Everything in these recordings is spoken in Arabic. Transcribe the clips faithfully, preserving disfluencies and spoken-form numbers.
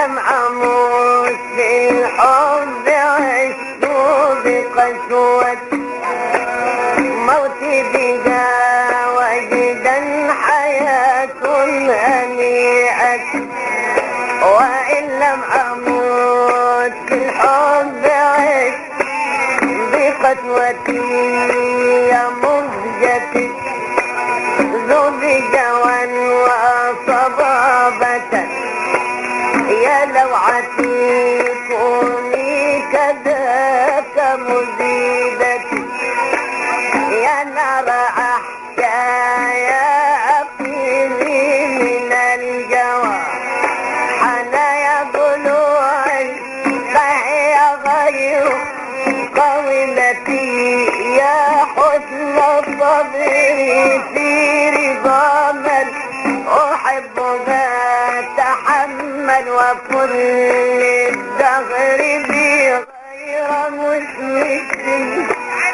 لم أموت في الحب عشت بقسوة موتي بها وجدا حياة هنيئة وإن لم أموت في الحب عشت بقسوتي يا مهجتي ذو بجوى وصبابة يا لوعتي كوني كذاك مزيدتي يا نار أحيا يا أقيمي من الجوى حنايا ضلوعي فهي غير قولتي يا حسن الصبر في رضا من أحبها تحمل وكل الدهر بي غير مشمت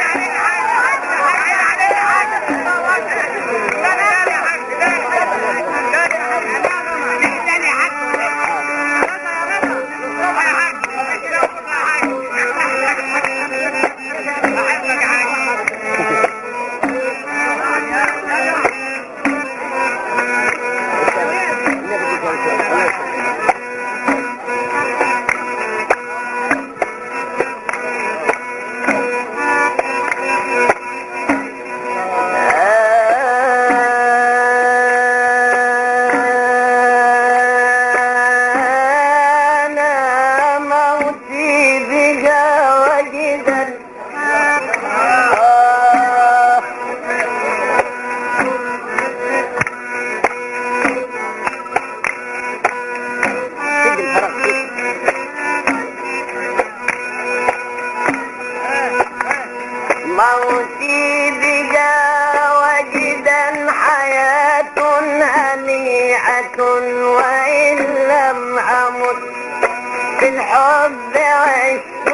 موتي بها وجدا حياة هنيئة وإن لم أمت في الحب عشت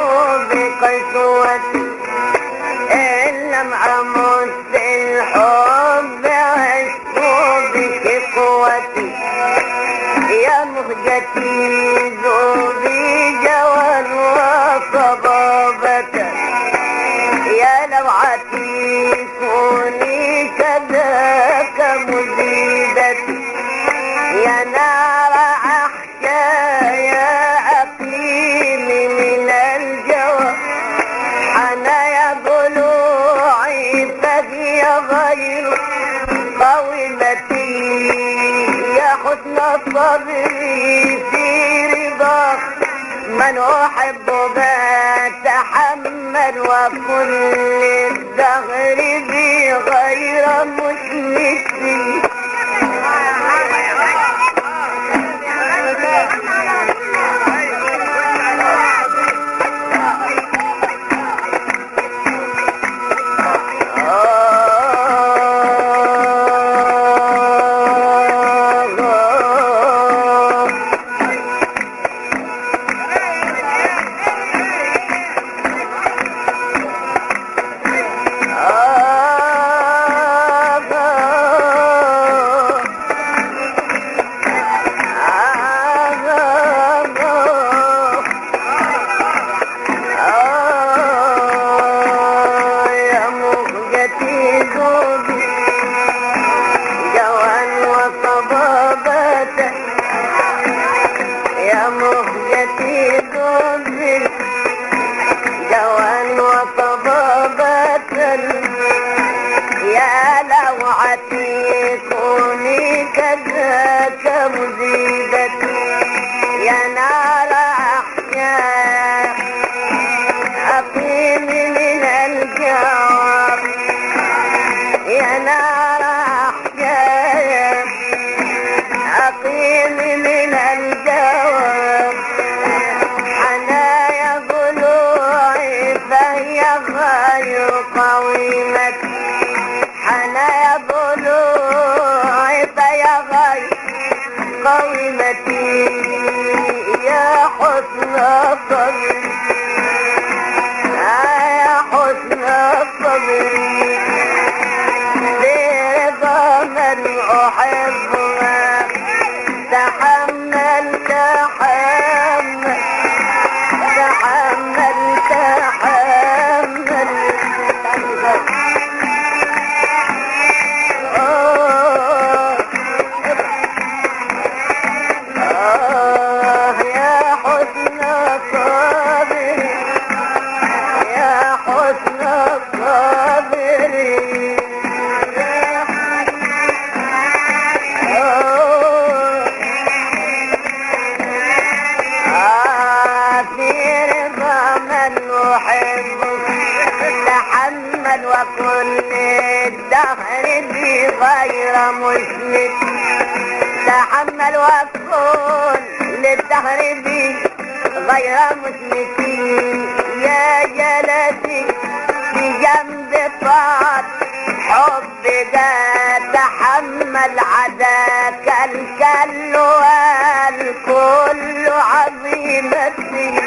بقسوتي إن لم أمت في الحب عشت بشقوتي يا مهجتي ذو بجوى وصبابة يا لوعتي كوني كذاك مزيدتي يا نار أحيا يا أقيمي من الجوى حنايا ضلوعي فهي غير قولتي يا حسن الصبر في رضا من أحب ما تحمل وكل الدهر بي غير مشمت كوني كذاك مزيدتي يا نار أحيا أقيمي من الجواب يا نار أحيا أقيمي من الجواب حنايا ضلوعي فهي غير قويمتي حنايا ضلوعي فهي غير قويمتي يا حسن الصبر يا حسن الصبر برضا من أحبها تحملت حياتي غير مسند تحمل وكن للدهر بي غير مسند يا جلدي في جنب طاعت حب ده تحمل عداك الكل والكل عظيمتي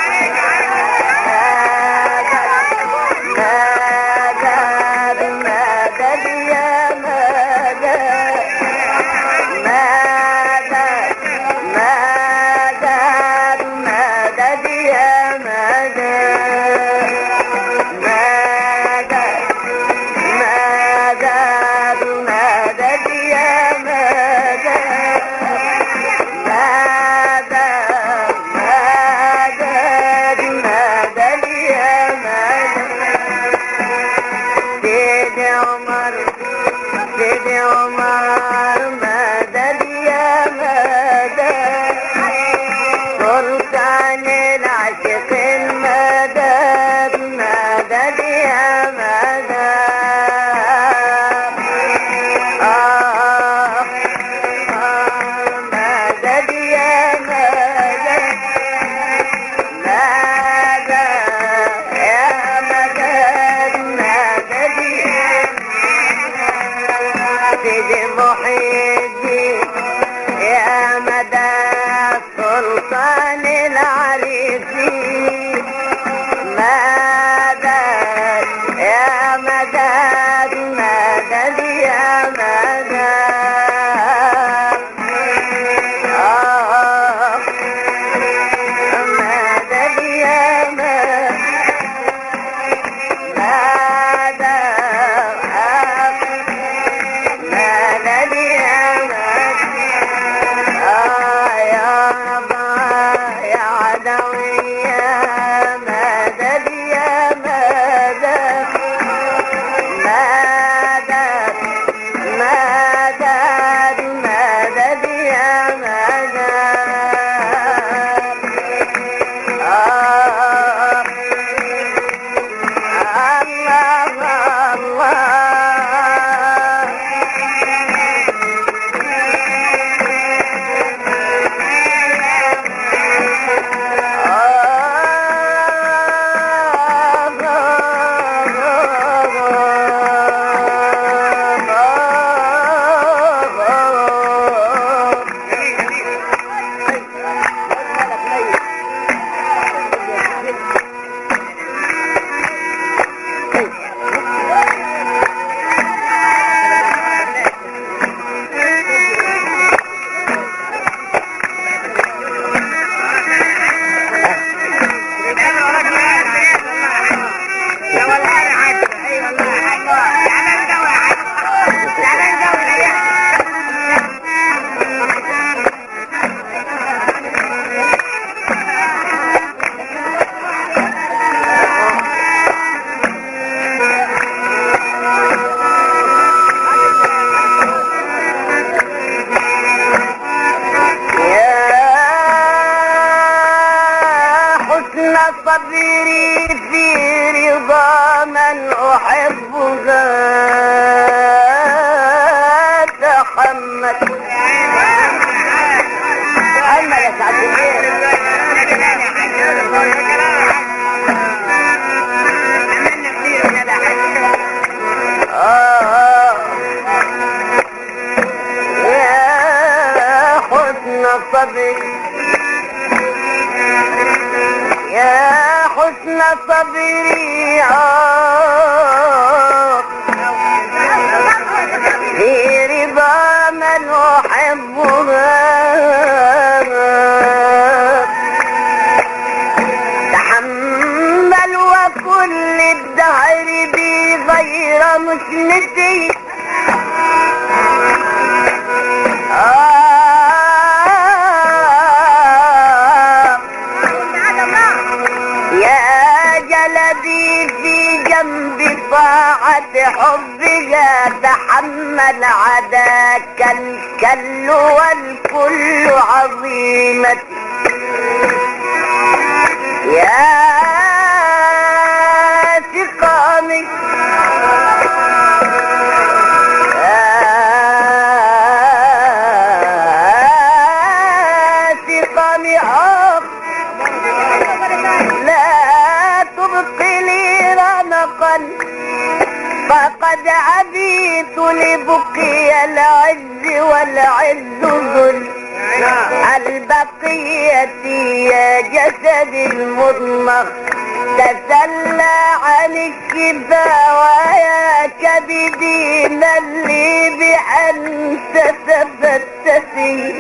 صبري في رضا من أحبها تحمل تحمل يا سعد يا حسن صبري يا حسن صبري في رضا من أحبها تحمل وكل الدهر بي غير مسندي طاعة حبها تحمل عداك الكل والكل عظيمتي يا سقامي يا لبقي العز والعز ذل البقية يا جسد المضمخ تسلى عن الشفا ويا كبدي من لي بأن تتفتسي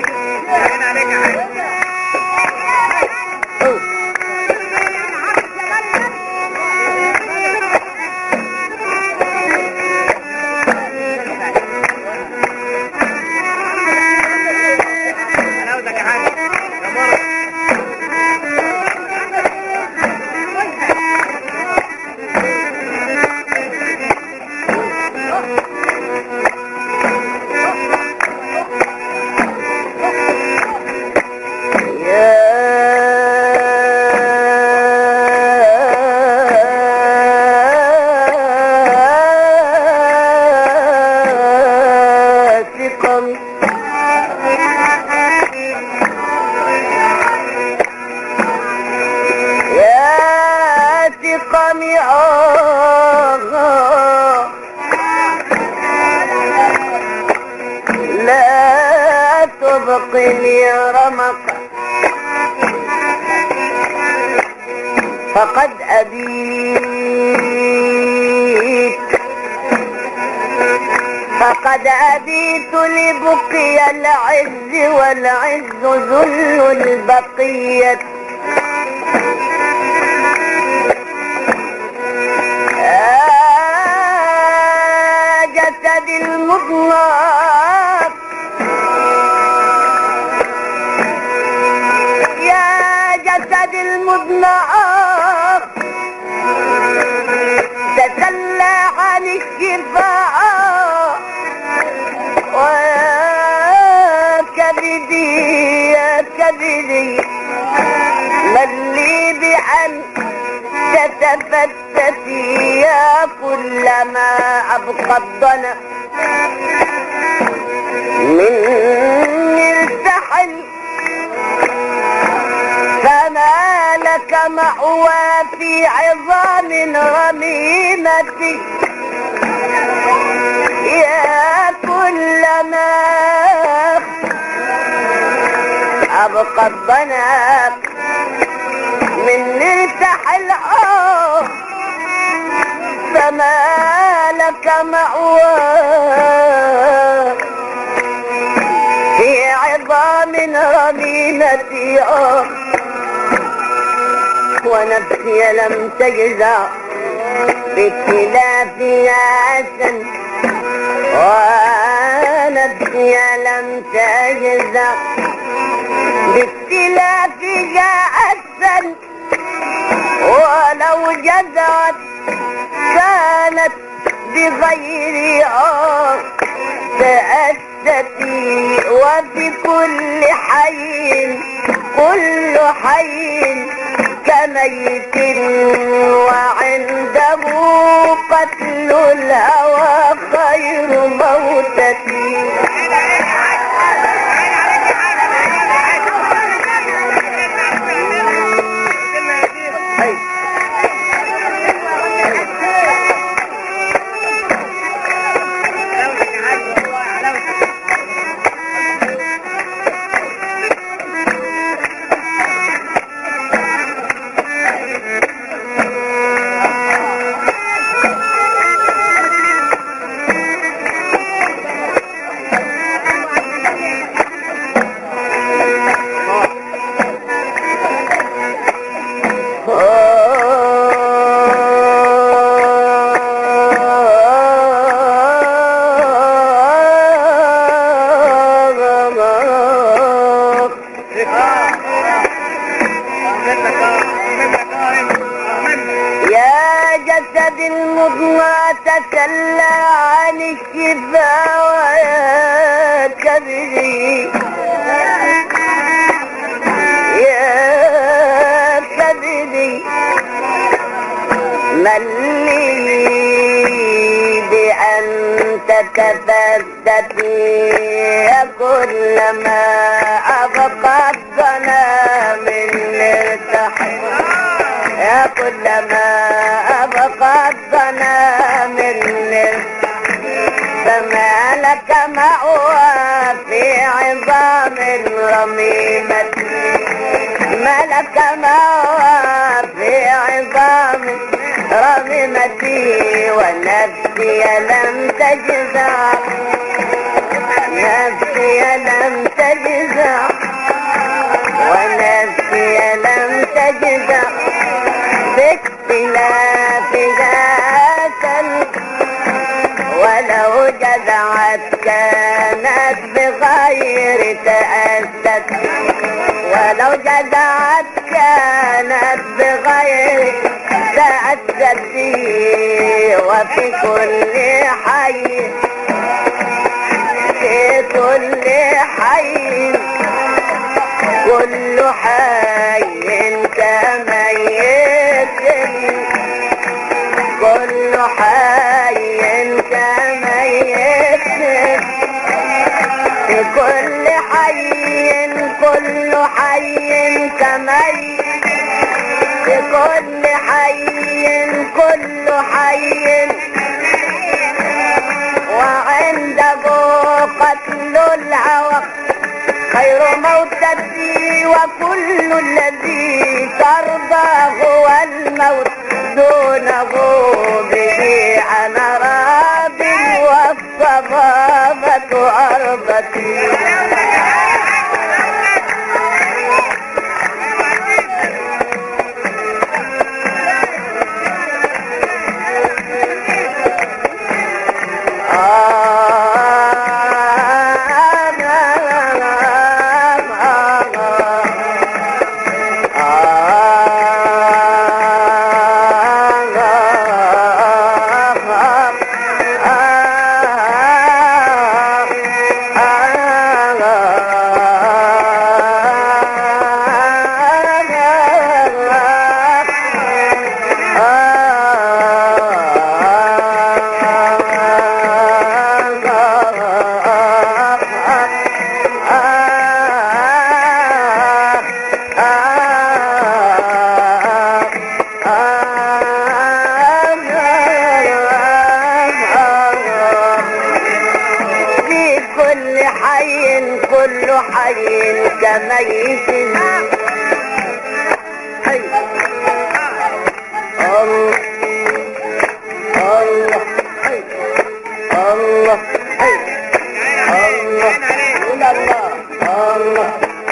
لا تبقني رمق فقد أبيت فقد أبيت لبقي العز والعز ذل البقية جسد المطلق يا جسد المطلق تسلى عن الشفاء ويا كبدي يا كبدي من لي بأن تتفتتي يا كلما أبقى الضنا من ارتحل فما لك مأوى في عظام رميمتي يا كلما أبقى الضنا من ارتحل آه فما لك مأوى في عظام رميمتي آه ونفسي لم تجزع باختلافها أسا ونفسي لم تجزع باختلافها أسا ولو جزعت كانت بغيري آه تأستي وفي كل حي كل حي كميت وعنده قتل الهوى خير موتتي جسد المضنى تسلى عن الشفا ويا كبدي يا كبدي من لي بأن تتفتتي كلما أبقى الظنا من ارتحل يا كلما أبقى الظنا من فما من رميمتي ملك ما في عظامي رميمتي ونفسي لم تجزع نفسي لم تجزع ونفسي لم تجزع باختلافها سلك ولو جزعت كانت بغير تأسف ولو جزعت كانت بغير تأسف وفي كل حي في كل حي كل حي كميت كل حي كميت في كل حي كل حي كميت في كل حي كل حي وعنده قتل الهوى خير موتتي وكل الذي ترضى هو الموت دونه به أنا راض والصبابة أرضتي كل حي كميت حي الله الله حي الله حي الله إلى الله الله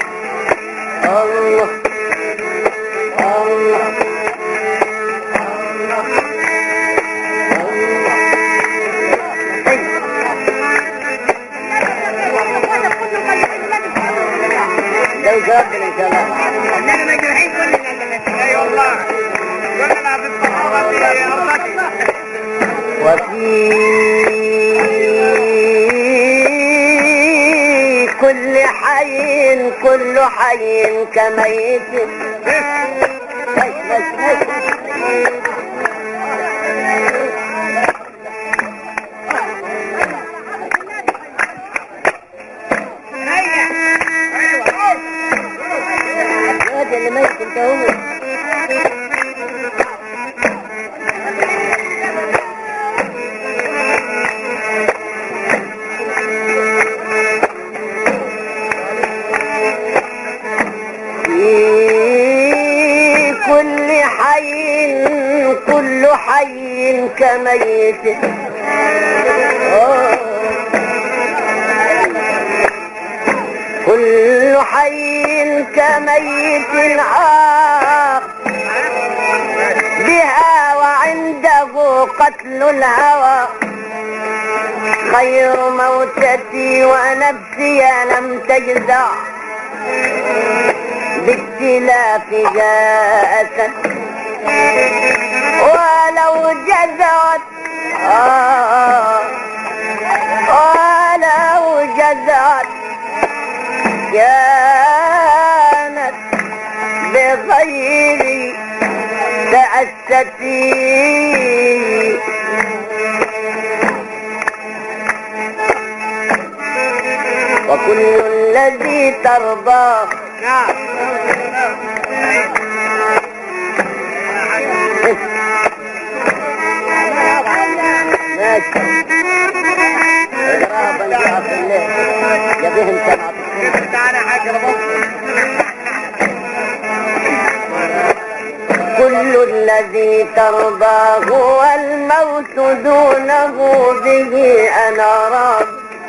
الله الله ربنا ان شاء الله اننا مجروحين كلنا اي والله كلنا في الصحابه في ارضك وفي كل حي كل حي كميت اللي ميت انت هو في كل حي كل حي كميت كل حي كميت آه بها وعنده قتل الهوى خير موتتي ونفسي لم تجزع باختلاف جاءت ولو جزعت آه ولو جزعت كانت بغير تأستي وكل الذي ترضاه ماشي يا بهم سمعت كل الذي ترضاه والموت دونه به أنا راض.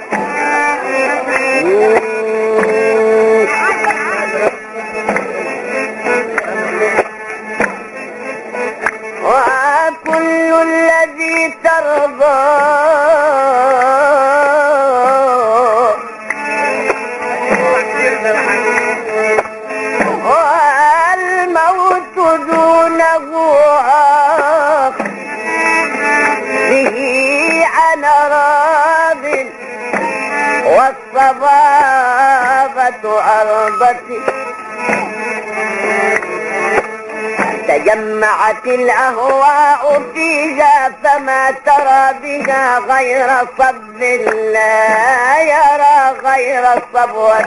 وكل الذي ترضاه والموت دونه عاق به أنا راض. والصبابة أرضتي تجمعت الأهواء فيها فما ترى بها غير صب لا يرى غير صبوة.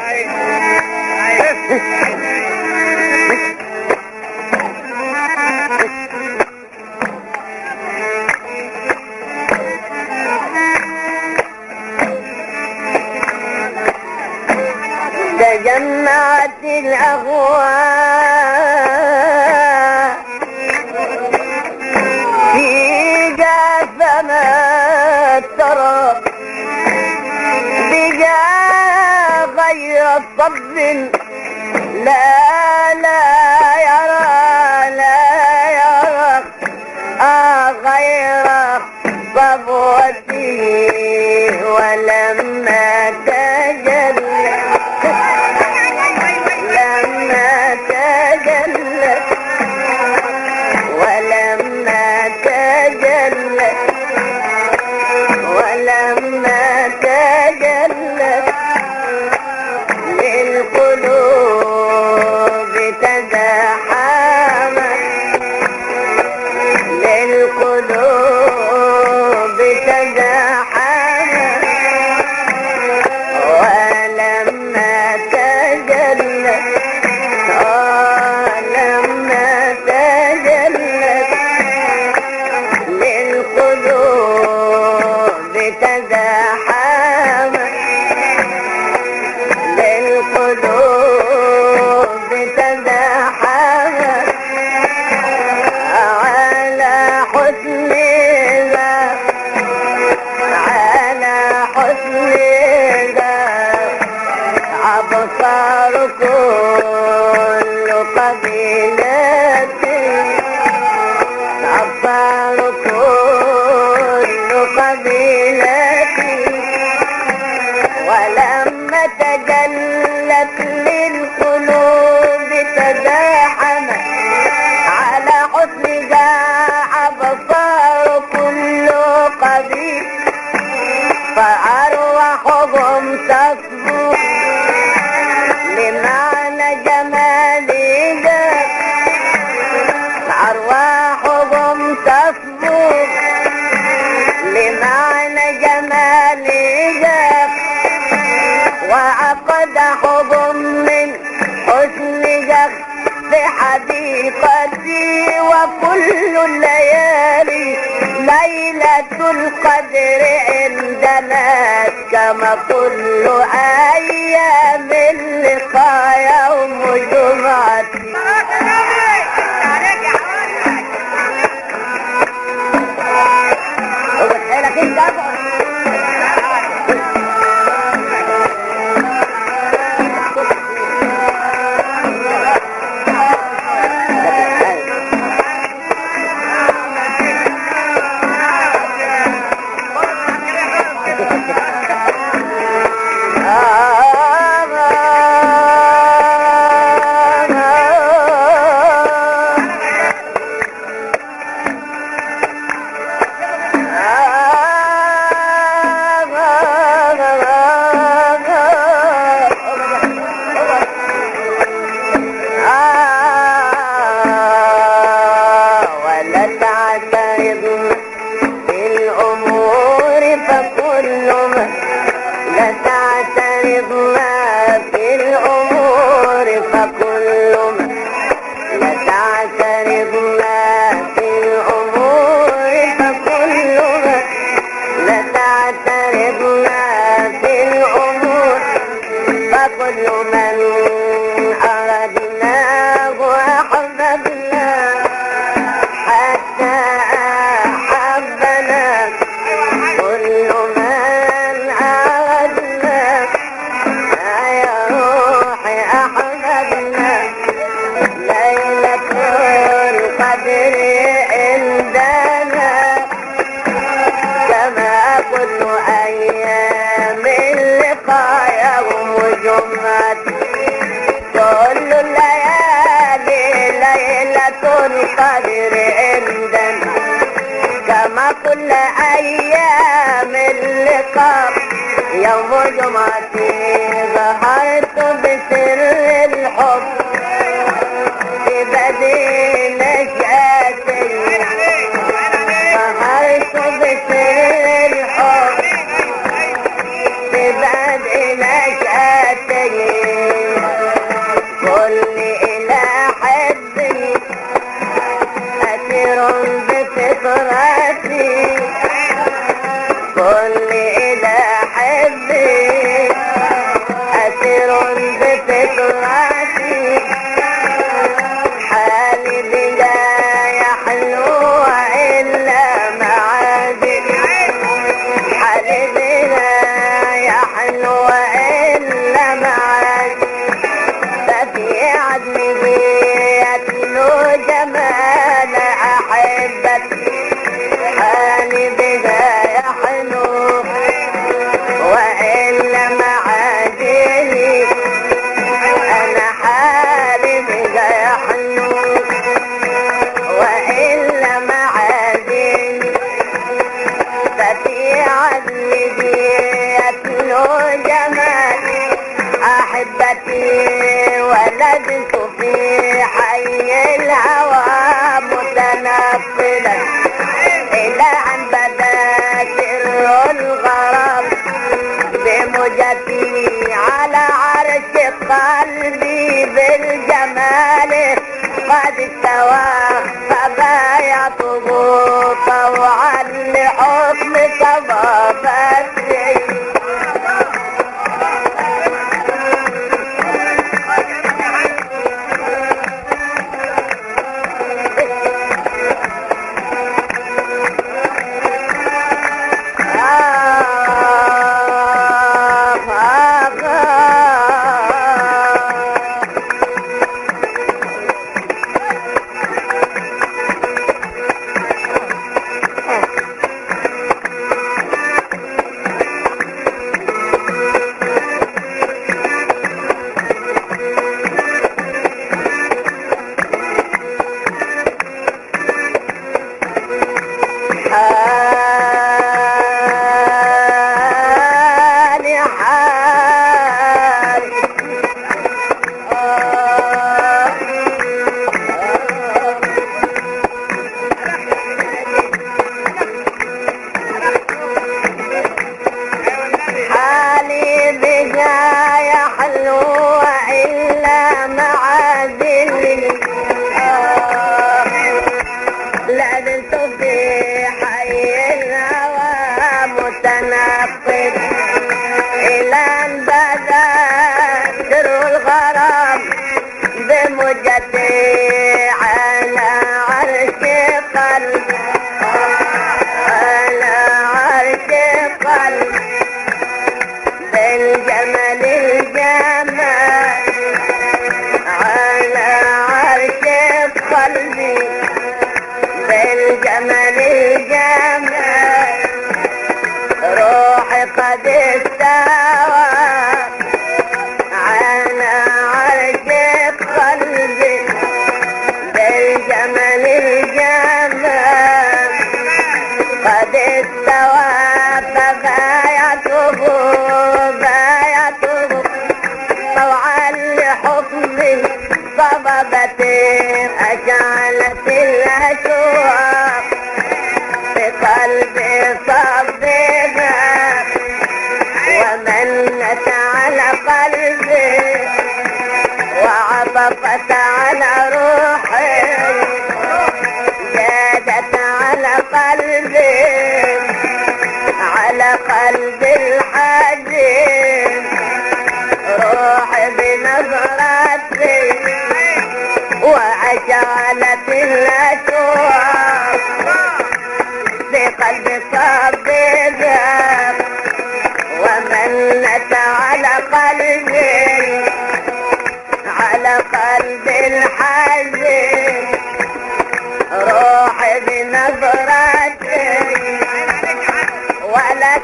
تجمعت الأهواء فيها فما ترى بها غير صب لا لا يرى لا يرى آه غير صبوته. ولما تجلى لما تجلى ولما تجلى ولما تجلى للقلوب تزاحمت للقلوب تزاحمت. ولما تجلى لما تجلت للقلوب تزاحمت للقلوب تزاحمت على حسنها على حسنها أبصار كل قبيلة أبصار كل قبيلة. ولما تجلت للقلوب تزاحمت على حسنها أبصار كل قبيلة فأرواحهم تصبو لمعنى جمالها أرواحهم تصبو لمعنى جمالها. وأقدحهم من حسنها في حديقتي. وكل الليالي ليلة القدر عندنا كما كل أيام اللقاء يوم جمعتي. وبتحيلك انت آه كل من أردناه وأحببناه حتى أحبنا كل من أردناه يا روحي أحببنا ليلة القدر عندنا كما كل أيام اللقاء يوم جمعة كل الليالي ليلة القدر عندنا كما كل أيام اللقاء يوم جمعة ظهرت بسر الحب في بدء نشأتي ظهرت بسر الحب في بدء نشأتي كل إلى حبي أسير بفطرتي كل إلى حبي أسير بفطرتي حالي بلا يحلو إلا معادن حالي بلا يحلو إلا معادن ففي عدله يتلو جمال أحبتي حالي بلا يحلو وإلا معادني أنا حالي بلا يحلو وإلا معادني ففي عدله يتلو جمال أحبتي ولدت في حي الهوى متنقلا إلى أن بدا سر الغرام بمجتي على عرش قلبي بالجمال قد استوى فبايعته طوعا لحكم صبابتي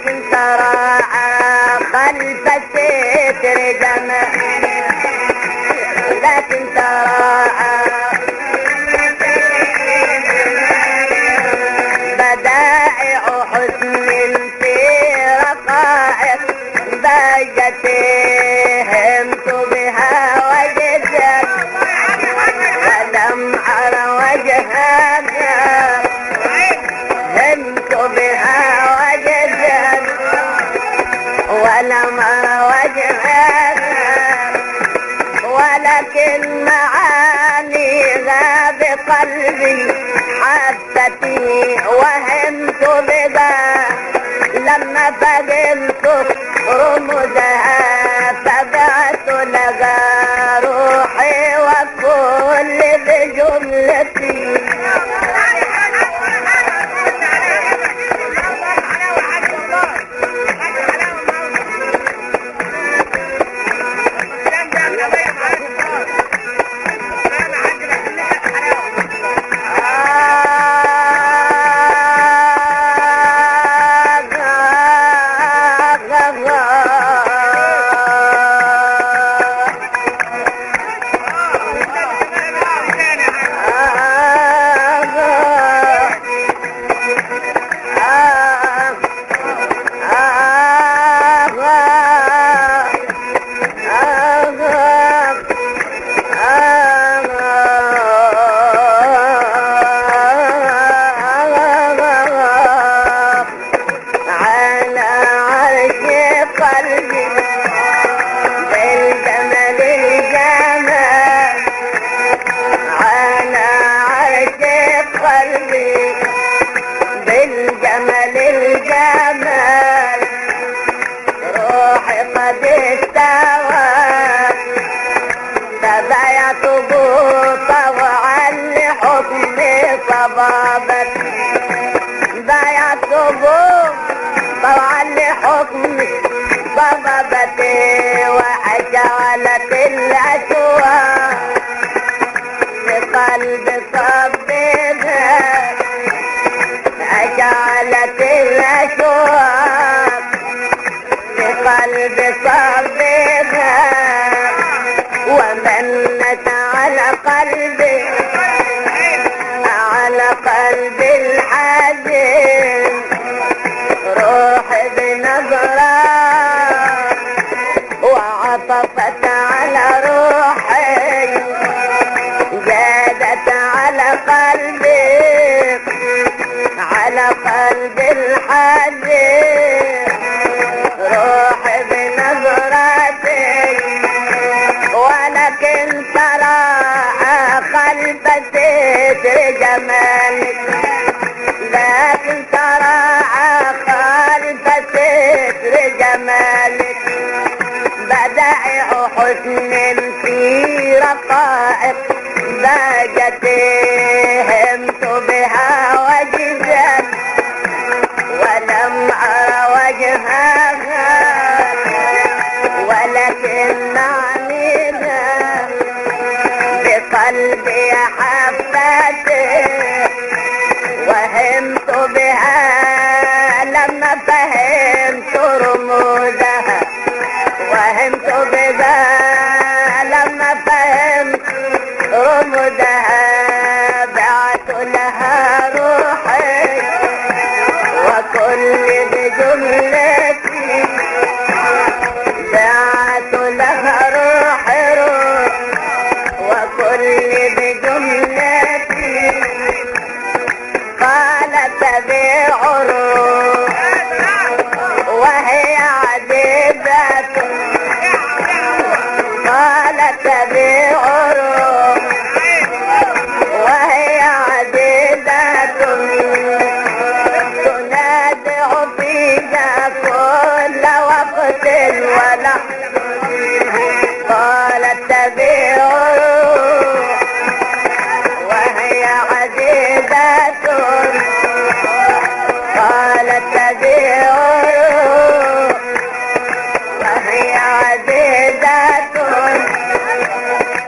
لكن تراعى خلف الستر جمال، لكن تراعى بدائع حسن في رقائق ضجت همت بها وجدت ولم أرى وجهها همت بها وجدت ولم أرى وجهها ولكن معانيها بقلبي حدتني وهمت بها لما فهمت رمزها تبعت لها روحي وكل بجملتي بالجمال الجمال روحي قد استوى تبايعت طوعا لحكم صبابت بايعت طوعا لحكم صبابت وحشعلت الأشواق بقلب صبها أجعلت الأشواق بقلب صبها ومنت على قلبي على قلب الحزين روحي بنظرة وعطفت على روحي زادت على قلبي على قلب الحزين روحي بنظرتي ولكن ترى خلف ستر جمالك لكن ترى خلف ستر جمالك بدائع حسن في رقائق ضاجت همت بها وجدت ولم أرى وجهها ولكن عنيها بقلبي حبته وهمت بها لما فهمت رموزها وهمت بها لما فهمت رموزها بعت لها روحي وكل بجملتي بعت لها روحي روح وكل بجملتي قالت تبيع روح وهي عذبة قالت تبيع روح وهي عذبة تنادع فيها كل وقت ولا قالت تبيع روح وهي عذبة قالت تبيع روح وهي عذبة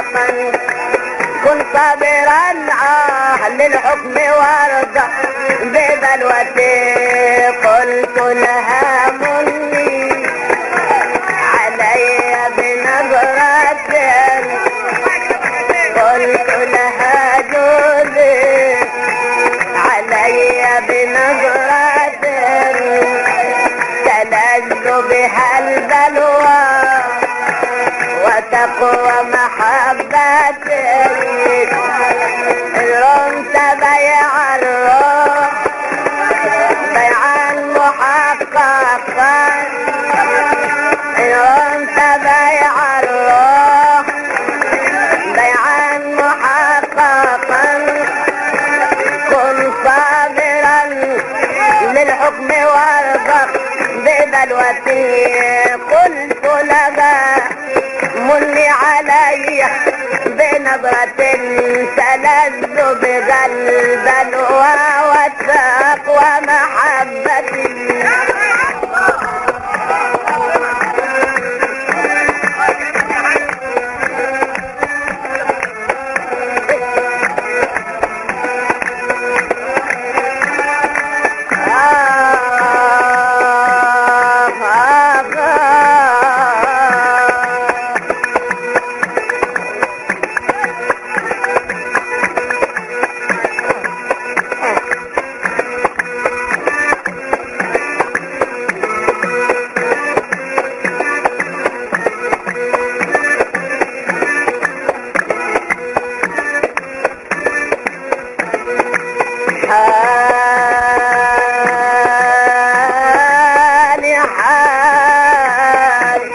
محققا كن صابرا آه للحكم وارضى ببلوتي قلت لها مني علي بنظرة قلت لها جوزي علي بنظرة تلذ بها البلوى وتقوى محبتي رمت بيع الروح بيعا محققا رمت بيع الروح بيعا محققا كن صابرا للحكم وارضى ببلوتي قلت لها مني علي بنظرة تلذ بها البلوى والتقوى محبتي حالي حالي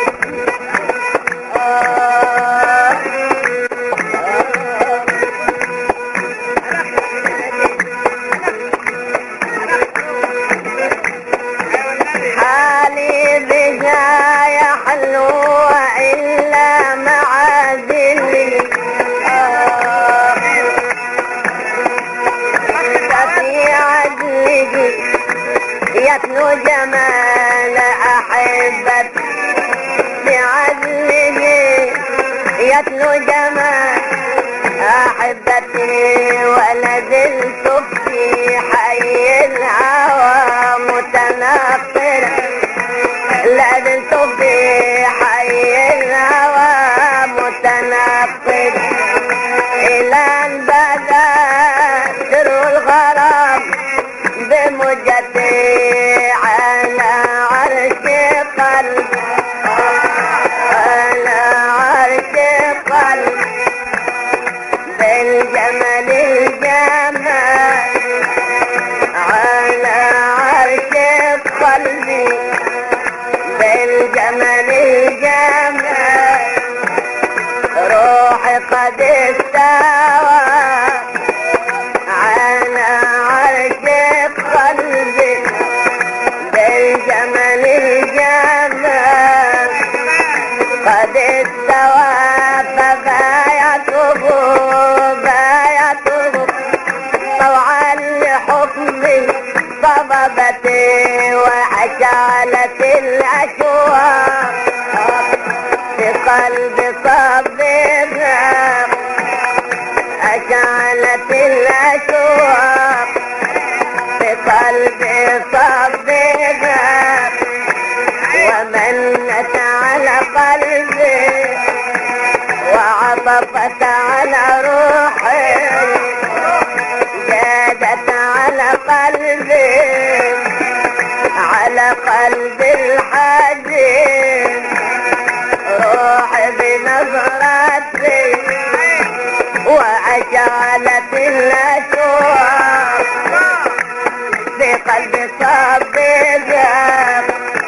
حالي بها يحلو إلا معازلي في عدله يتلو جمال أحبتي في عدله يتلو جمال أحبتي ولازلت في حي الهوى متنقلا لازلت في حي الهوى متنقلا إلى أن بدا سر الغرام بمجدي على عرش قلب على عرش قلب بالجمال الجمال على عرش قلبي بالجمال الجمال روحي قد استوى على عرش قلبي بالجمال الجمال قد استوى فبايعته بايعته طوعا لحكمي صببتي وأشعلت الأشواق في قلبي صبرها أشعلت الأشواق في قلبي صبرها ومنت على قلبي وعطفت على روحي جادت على قلبي على قلبي الحزين روحي بنظرتي وأشعلت الأشواق في قلبي صبرها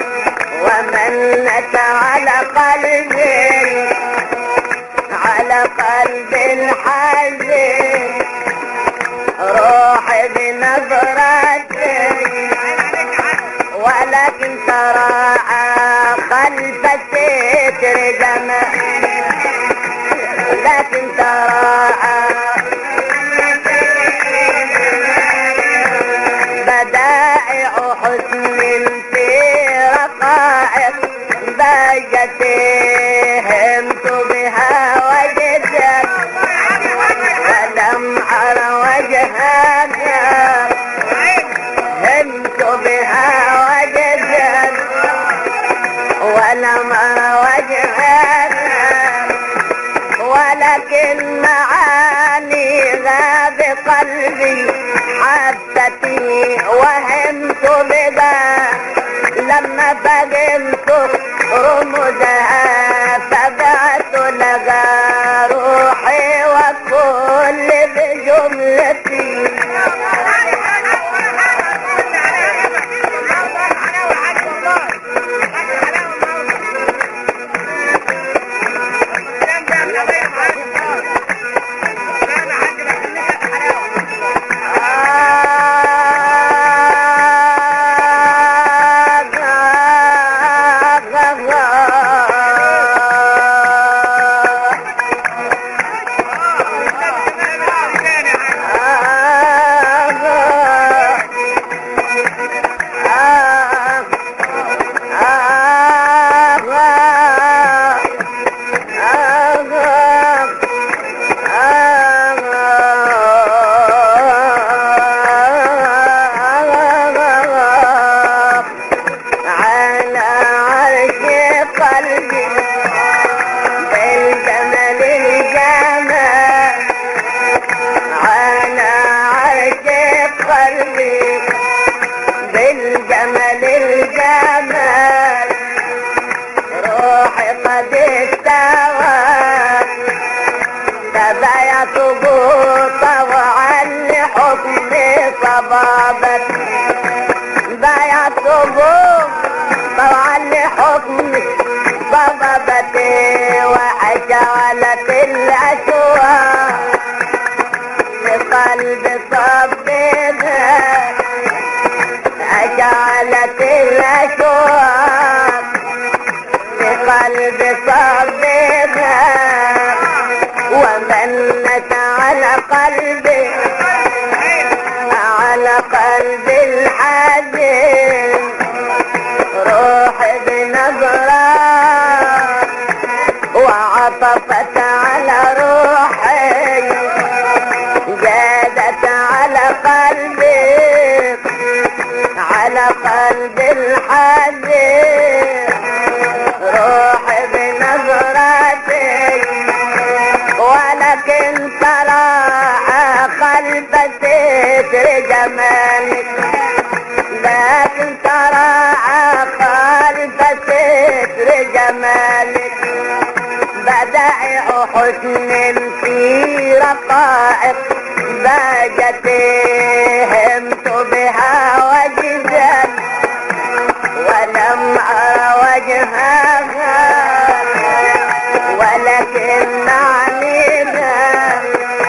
ومنت على قلبي على قلبي الحزين روحي بنظرتي ولكن تراعى خلف الستر جمال لكن تراعى بدائع حسن في رقائق بهجتي همت بها وجدت لكن معاني غاب قلبي حبتني وهمت بها لما فهمت رمزها فبعت لها روحي وكل بجملتي بالجمال الجمال روحي قد استوت تبايعت طوعا لحكم صبابت بايعت طوعا لحكم صبابت وحشعلت الأشواق بقلب صبابها جعلت الأشواق بقلب صبها ومنت على قلبي على قلب الحزين روحي بنظرة وعطفت على روحي زادت على قلبي على قلب الحزين روحي بنظرتي ولكن ترى خلف ستر جمالك لكن ترى خلف ستر جمالك بدائع حسن في رقائق باجتي همت بها وجدا ولم أرى وجهها ولكن عنيدا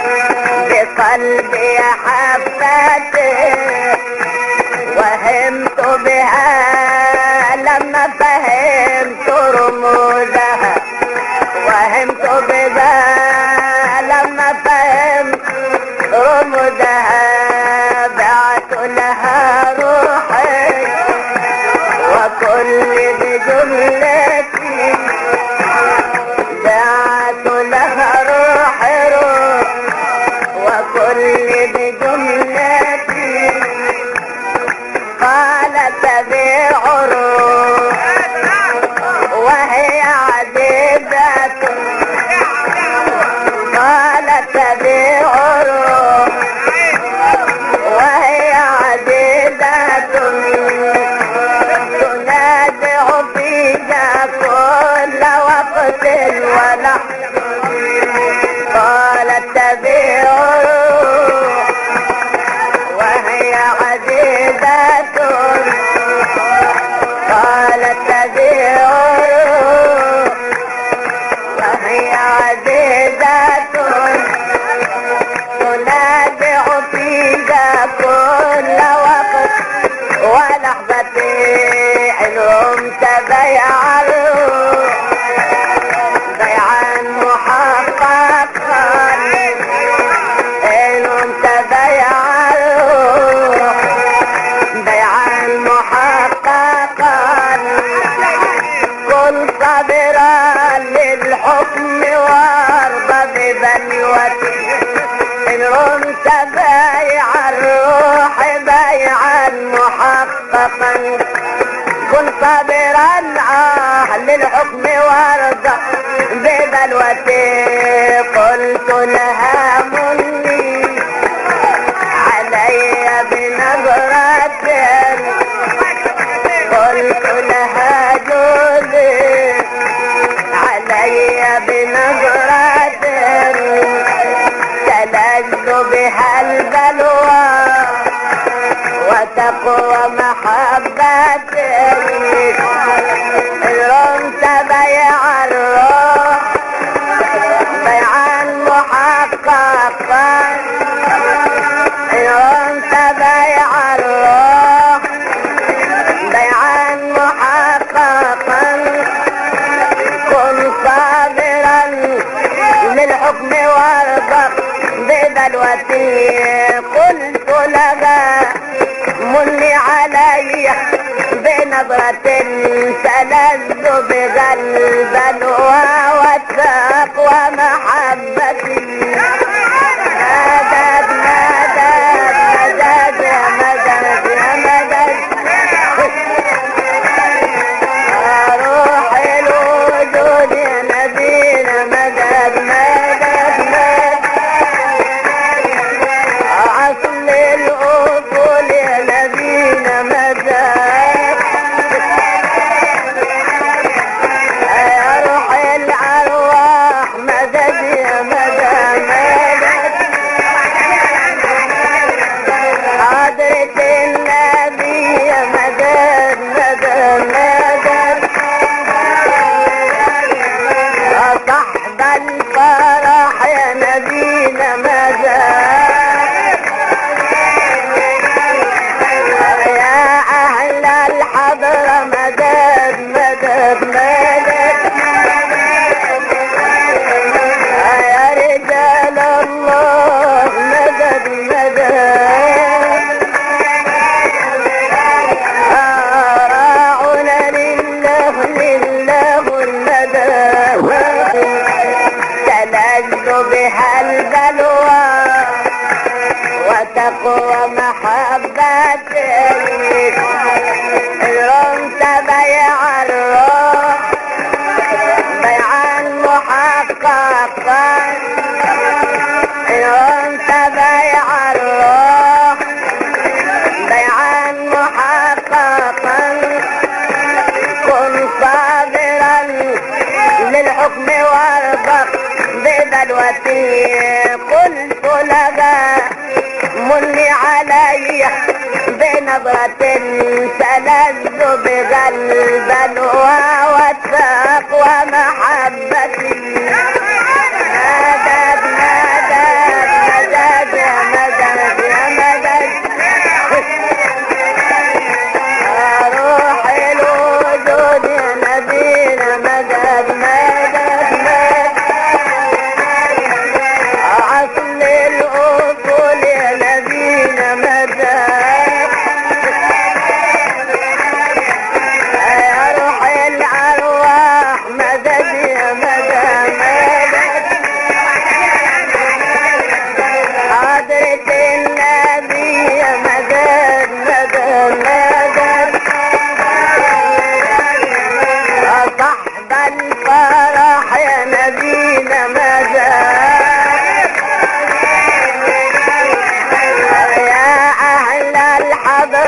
بقلبي حبته وهمت بها لما فهمت رموزها وهمت بها لما فهمت رموزها بعت لها روحي وكل بجملتي بعت لها روحي روح وكل بجملتي قالت بعروق وهي عذبة صابرا آه للحكم وارضى ببلوتي قلت لها مني علي بنظرة قلت لها جوزي علي بنظرة تلذ بها البلوى وتقوى محبتي رمت بيع الروح بيعا محققا رمت بيع الروح بيعا محققا كن صابرا للحكم وارضى ببلوتي قلت لها مني علي بنظرة تلذ بها البلوى والتقوى محبتي مدد مدد مدد يا مدد يا مدد روح الوجود يا نبينا مدد مدد مدد عصل الأصول يا نبينا مدد يا روح الأرواح مدد يا مدد مدد حضرة النبي يا مدد مدد مدد صحب الفرح يا نبينا مدد يا أهل الحضرة مدد مدد مدد يا رجال الله مدد مدد راعنا لله لله المدد تلذ بها البلوى وتقوى محبتي رمت بيع الروح بيعا محققا رمت بيع الروح بيعا محققا كن صابرا للحكم وارضى ببلوتي قلت لها مني علي بنظرة تلذ بها البلوى والتقوى محبتي مدد مدد مدد يا مدد يا مدد روح الوجود يا نبينا مدد مدد مدد عصل الأصول يا نبينا مدد يا روح الأرواح مدد يا مدد مدد حضرة النبي يا مدد مدد مدد صحب الفرح يا نبينا مدد يا أهل الحضر